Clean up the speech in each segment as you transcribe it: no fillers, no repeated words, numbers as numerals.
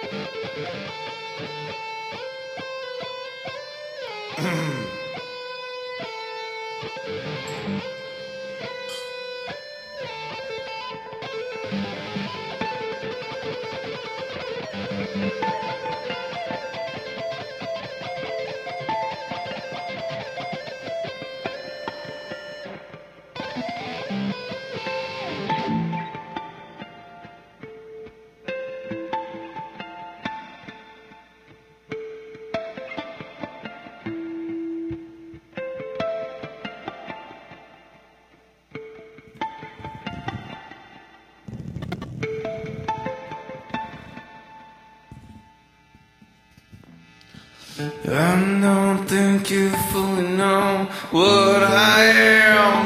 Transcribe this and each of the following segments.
I don't think you fully know what I am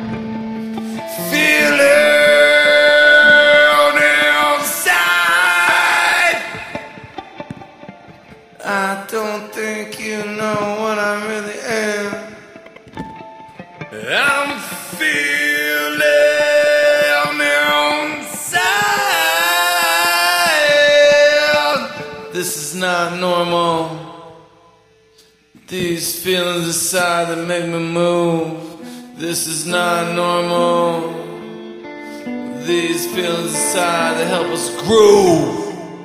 feeling inside. I don't think you know what I really am. I'm feeling inside. This is not normal. These feelings inside that make me move. This is not normal. These feelings inside that help us groove.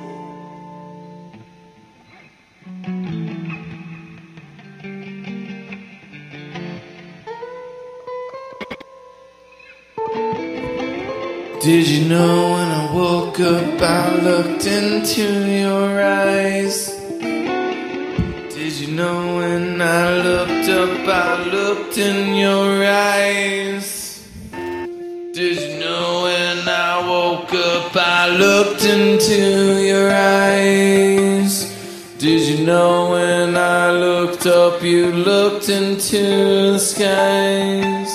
Did you know when I woke up I looked into your eyes? Did you know when I looked up, I looked in your eyes? Did you know when I woke up, I looked into your eyes? Did you know when I looked up, you looked into the skies?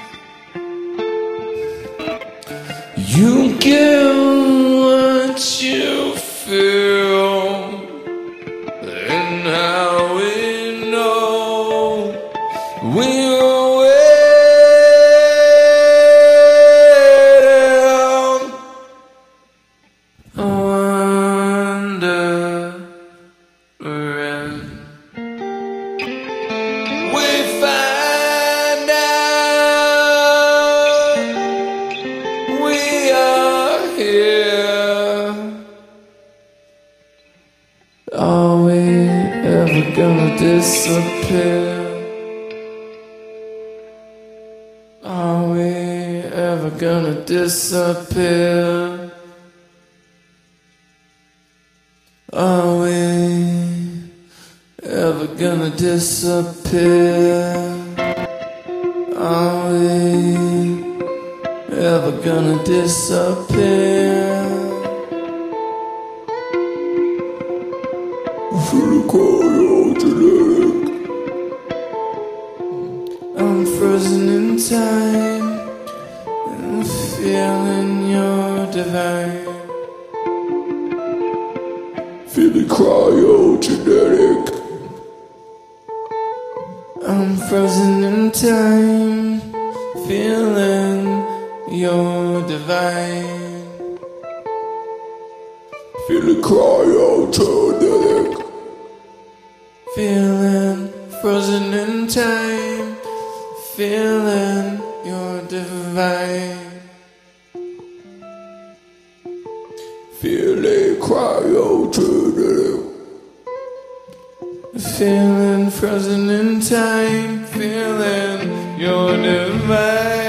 You get what you feel. And how we know we were waiting. I wonder if we find out we are here. Are we ever gonna disappear? Are we ever gonna disappear? Are we ever gonna disappear? Are we ever gonna disappear? I'm frozen in time and feeling you're divine. Feeling cryogenetic. I'm frozen in time, feeling you're divine. Feeling cryogenetic. Feeling frozen in time, feeling you're divine. Feeling cryogenic. Feeling frozen in time, feeling you're divine.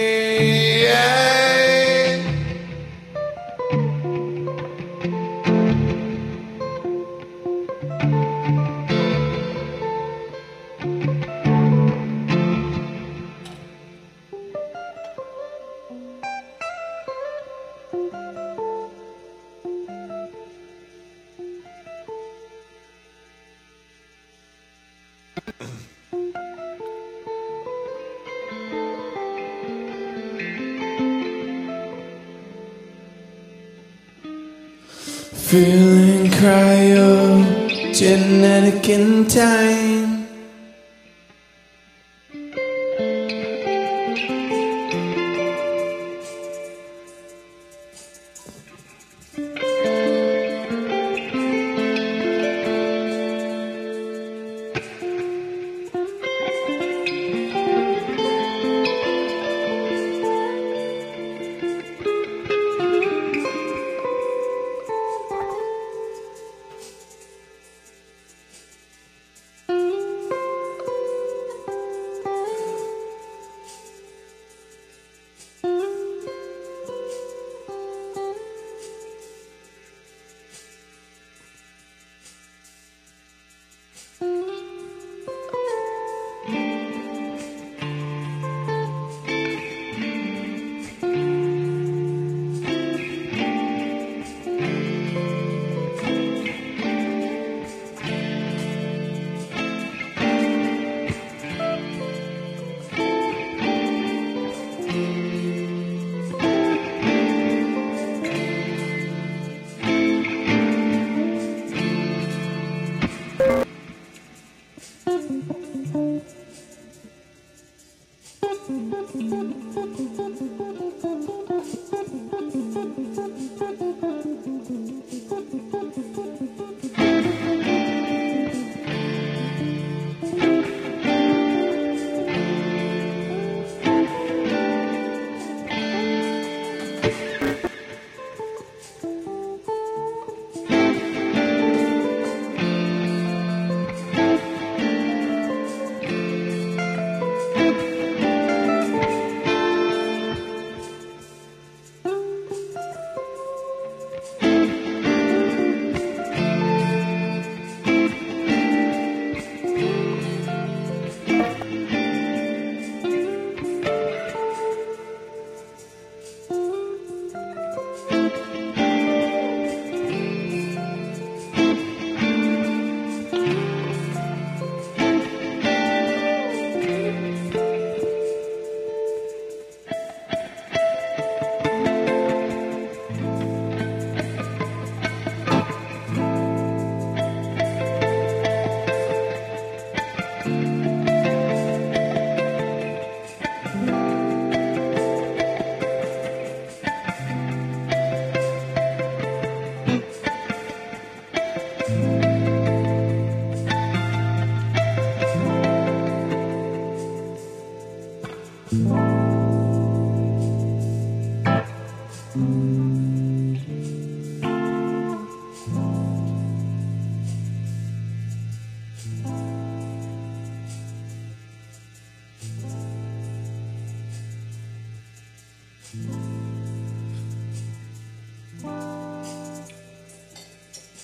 Feeling cryogenetic in time.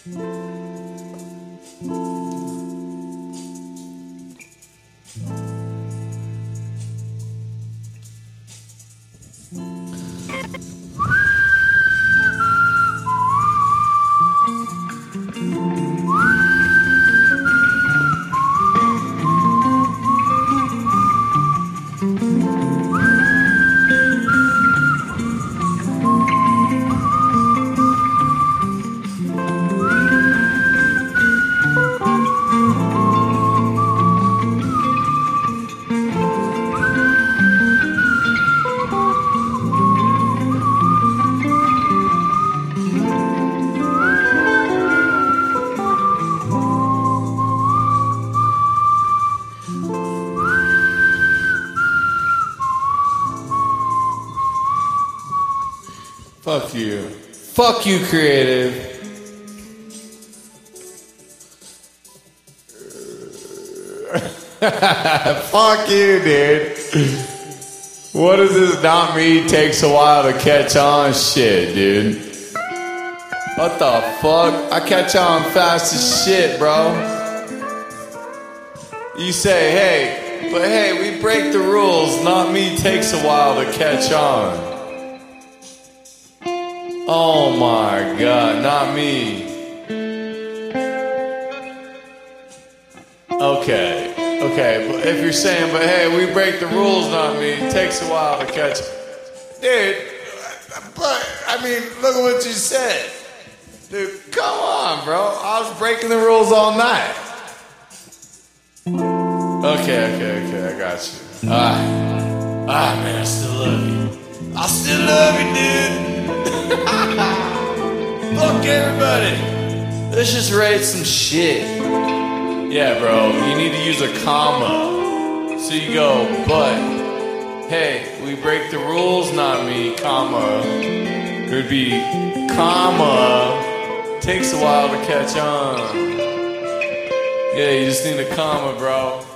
Fuck you. Fuck you, creative. Fuck you, dude. What is this not me takes a while to catch on shit, dude? What the fuck? I catch on fast as shit, bro. You say, hey, but hey, we break the rules. Not me takes a while to catch on. Oh my god, not me. Okay, but if you're saying, but hey, we break the rules, not me, it takes a while to catch. Dude, but, I mean, look at what you said. Dude, come on, bro. I was breaking the rules all night. Okay, I got you. Man, I still love you. I still love you, dude. Fuck everybody. Let's just write some shit. Yeah, bro, you need to use a comma. So you go, but, hey, we break the rules, not me, comma. It would be, comma, takes a while to catch on. Yeah, you just need a comma, bro.